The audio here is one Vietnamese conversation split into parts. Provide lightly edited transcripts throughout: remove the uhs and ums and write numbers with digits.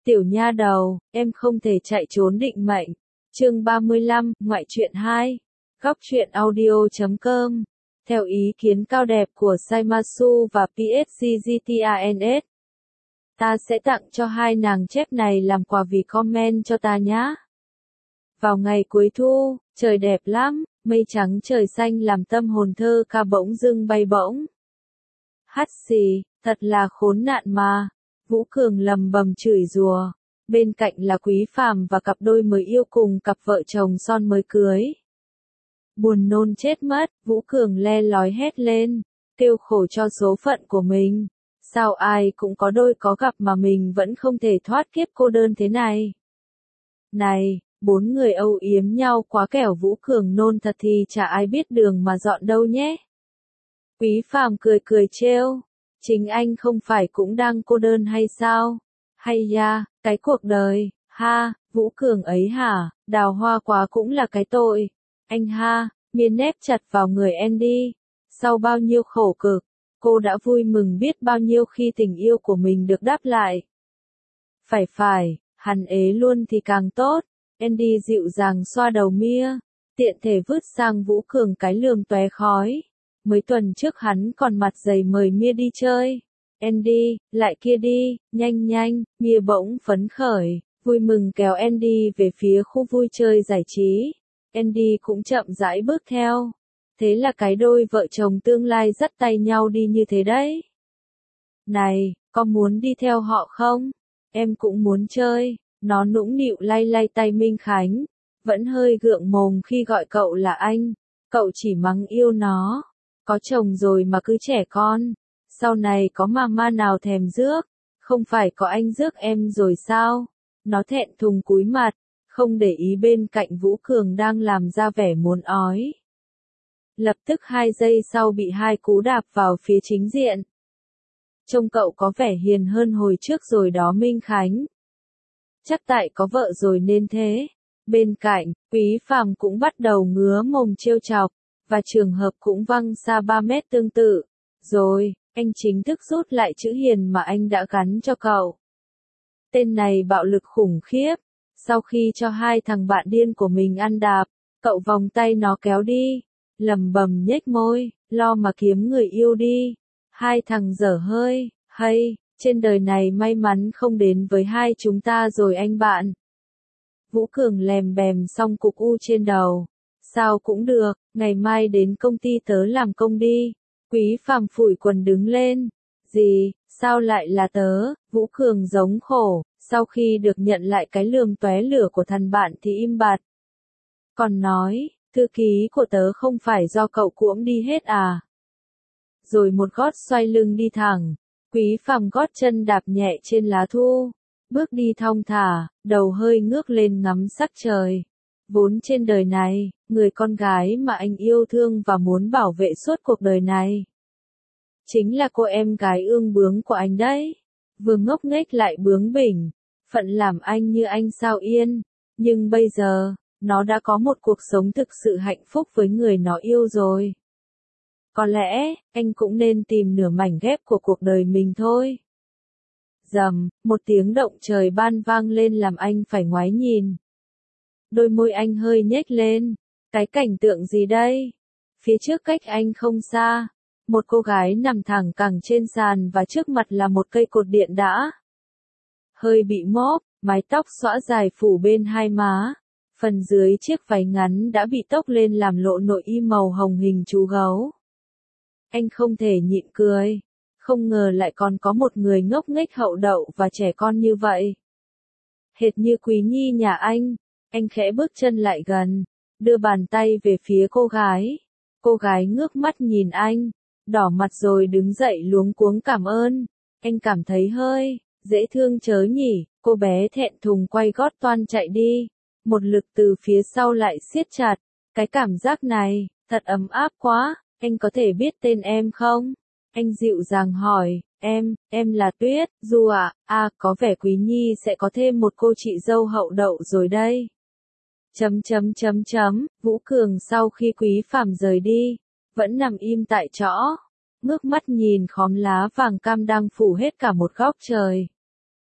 Tiểu nha đầu, em không thể chạy trốn định mệnh. Chương 35, ngoại truyện 2. Góc truyện audio.com. Theo ý kiến cao đẹp của Saimasu và PSG, ta sẽ tặng cho hai nàng chép này làm quà vì comment cho ta nhá. Vào ngày cuối thu, trời đẹp lắm, mây trắng trời xanh làm tâm hồn thơ ca bỗng dưng bay bổng. Hắt xì, thật là khốn nạn mà. Vũ Cường lầm bầm chửi rủa. Bên cạnh là Quý Phàm và cặp đôi mới yêu cùng cặp vợ chồng son mới cưới. Buồn nôn chết mất, Vũ Cường le lói hét lên, kêu khổ cho số phận của mình. Sao ai cũng có đôi có gặp mà mình vẫn không thể thoát kiếp cô đơn thế này. Này, bốn người âu yếm nhau quá kẻo Vũ Cường nôn thật thì chả ai biết đường mà dọn đâu nhé. Quý Phàm cười cười trêu, chính anh không phải cũng đang cô đơn hay sao? Hay da, cái cuộc đời, ha, Vũ Cường ấy hả, đào hoa quá cũng là cái tội. Anh ha, miên nép chặt vào người Andy. Sau bao nhiêu khổ cực, cô đã vui mừng biết bao nhiêu khi tình yêu của mình được đáp lại. Phải, hắn ế luôn thì càng tốt. Andy dịu dàng xoa đầu Mia, tiện thể vứt sang Vũ Cường cái lườm tóe khói. Mấy tuần trước hắn còn mặt dày mời Mia đi chơi. Andy, lại kia đi, nhanh, Mia bỗng phấn khởi, vui mừng kéo Andy về phía khu vui chơi giải trí. Andy cũng chậm rãi bước theo. Thế là cái đôi vợ chồng tương lai dắt tay nhau đi như thế đấy. Này, có muốn đi theo họ không? Em cũng muốn chơi. Nó nũng nịu lay tay Minh Khánh. Vẫn hơi gượng mồm khi gọi cậu là anh. Cậu chỉ mắng yêu nó. Có chồng rồi mà cứ trẻ con. Sau này có mama nào thèm rước. Không phải có anh rước em rồi sao? Nó thẹn thùng cúi mặt. Không để ý bên cạnh Vũ Cường đang làm ra vẻ muốn ói. Lập tức 2 giây sau bị 2 cú đạp vào phía chính diện. Trông cậu có vẻ hiền hơn hồi trước rồi đó Minh Khánh. Chắc tại có vợ rồi nên thế. Bên cạnh, Quý Phàm cũng bắt đầu ngứa mồm trêu chọc, và trường hợp cũng văng xa 3 mét tương tự. Rồi, anh chính thức rút lại chữ hiền mà anh đã gắn cho cậu. Tên này bạo lực khủng khiếp. Sau khi cho 2 thằng bạn điên của mình ăn đạp, cậu vòng tay nó kéo đi, lẩm bẩm nhếch môi, lo mà kiếm người yêu đi. 2 thằng dở hơi, hay, trên đời này may mắn không đến với hai chúng ta rồi anh bạn. Vũ Cường lèm bèm xong cục u trên đầu. Sao cũng được, ngày mai đến công ty tớ làm công đi. Quý Phàm phủi quần đứng lên. Gì, sao lại là tớ? Vũ Cường giống khổ. Sau khi được nhận lại cái lườm tóe lửa của thằng bạn thì im bặt. Còn nói, thư ký của tớ không phải do cậu cuỗm đi hết à? Rồi một gót xoay lưng đi thẳng. Quý Phàm gót chân đạp nhẹ trên lá thu. Bước đi thong thả, đầu hơi ngước lên ngắm sắc trời. Vốn trên đời này, người con gái mà anh yêu thương và muốn bảo vệ suốt cuộc đời này. Chính là cô em gái ương bướng của anh đấy. Vừa ngốc nghếch lại bướng bỉnh, phận làm anh như anh sao yên, nhưng bây giờ, nó đã có một cuộc sống thực sự hạnh phúc với người nó yêu rồi. Có lẽ, anh cũng nên tìm nửa mảnh ghép của cuộc đời mình thôi. Rầm, một tiếng động trời ban vang lên làm anh phải ngoái nhìn. Đôi môi anh hơi nhếch lên, cái cảnh tượng gì đây? Phía trước cách anh không xa. Một cô gái nằm thẳng cẳng trên sàn và trước mặt là một cây cột điện đã hơi bị móp, mái tóc xõa dài phủ bên hai má. Phần dưới chiếc váy ngắn đã bị tốc lên làm lộ nội y màu hồng hình chú gấu. Anh không thể nhịn cười. Không ngờ lại còn có một người ngốc nghếch hậu đậu và trẻ con như vậy. Hệt như Quý Nhi nhà anh khẽ bước chân lại gần, đưa bàn tay về phía cô gái. Cô gái ngước mắt nhìn anh. Đỏ mặt rồi đứng dậy luống cuống cảm ơn. Anh cảm thấy hơi dễ thương chớ nhỉ. Cô bé thẹn thùng quay gót toan chạy đi. Một lực từ phía sau lại siết chặt. Cái cảm giác này, thật ấm áp quá. Anh có thể biết tên em không? Anh dịu dàng hỏi. Em là Tuyết, Du ạ. Có vẻ Quý Nhi sẽ có thêm một cô chị dâu hậu đậu rồi đây. Vũ Cường sau khi Quý Phàm rời đi, vẫn nằm im tại chỗ, ngước mắt nhìn khóm lá vàng cam đang phủ hết cả một góc trời.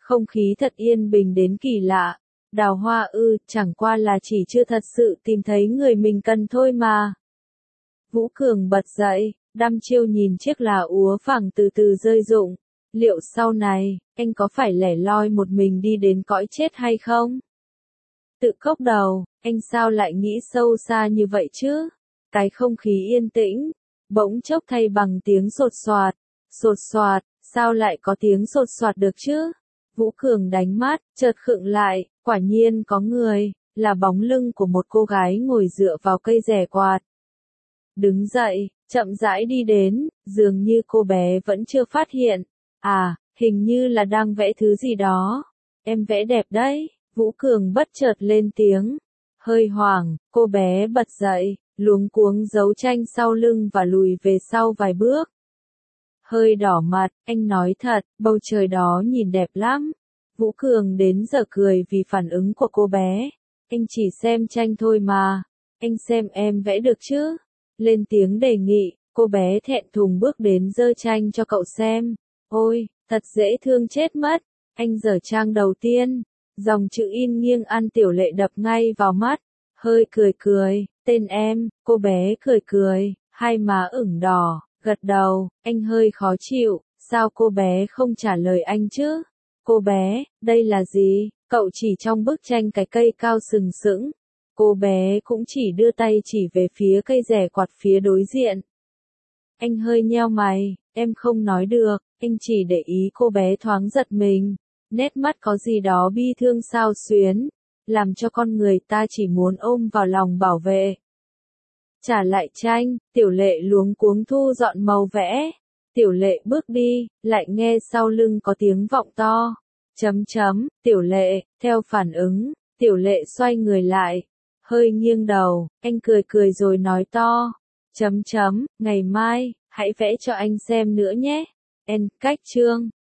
Không khí thật yên bình đến kỳ lạ. Đào Hoa ư, chẳng qua là chỉ chưa thật sự tìm thấy người mình cần thôi mà. Vũ Cường bật dậy, đăm chiêu nhìn chiếc là úa vàng từ từ rơi rụng. Liệu sau này, anh có phải lẻ loi một mình đi đến cõi chết hay không? Tự cốc đầu, anh sao lại nghĩ sâu xa như vậy chứ? Cái không khí yên tĩnh, bỗng chốc thay bằng tiếng sột soạt, sao lại có tiếng sột soạt được chứ? Vũ Cường đánh mắt, chợt khựng lại, quả nhiên có người, là bóng lưng của một cô gái ngồi dựa vào cây rẻ quạt. Đứng dậy, chậm rãi đi đến, dường như cô bé vẫn chưa phát hiện. À, hình như là đang vẽ thứ gì đó. Em vẽ đẹp đấy, Vũ Cường bất chợt lên tiếng. Hơi hoảng, cô bé bật dậy, luống cuống giấu tranh sau lưng và lùi về sau vài bước. Hơi đỏ mặt, anh nói thật, bầu trời đó nhìn đẹp lắm. Vũ Cường đến giờ cười vì phản ứng của cô bé. Anh chỉ xem tranh thôi mà. Anh xem em vẽ được chứ? Lên tiếng đề nghị, cô bé thẹn thùng bước đến giơ tranh cho cậu xem. Ôi, thật dễ thương chết mất. Anh giở trang đầu tiên. Dòng chữ in nghiêng ăn Tiểu Lệ đập ngay vào mắt. Hơi cười, tên em, cô bé cười, hai má ửng đỏ, gật đầu, anh hơi khó chịu, sao cô bé không trả lời anh chứ? Cô bé, đây là gì? Cậu chỉ trong bức tranh cái cây cao sừng sững. Cô bé cũng chỉ đưa tay chỉ về phía cây rẻ quạt phía đối diện. Anh hơi nheo mày, em không nói được, anh chỉ để ý cô bé thoáng giật mình. Nét mắt có gì đó bi thương xao xuyến, làm cho con người ta chỉ muốn ôm vào lòng bảo vệ. Trả lại tranh, Tiểu Lệ luống cuống thu dọn màu vẽ. Tiểu Lệ bước đi, lại nghe sau lưng có tiếng vọng to. Tiểu Lệ, theo phản ứng, Tiểu Lệ xoay người lại, hơi nghiêng đầu, anh cười rồi nói to. Ngày mai, hãy vẽ cho anh xem nữa nhé. Cách chương.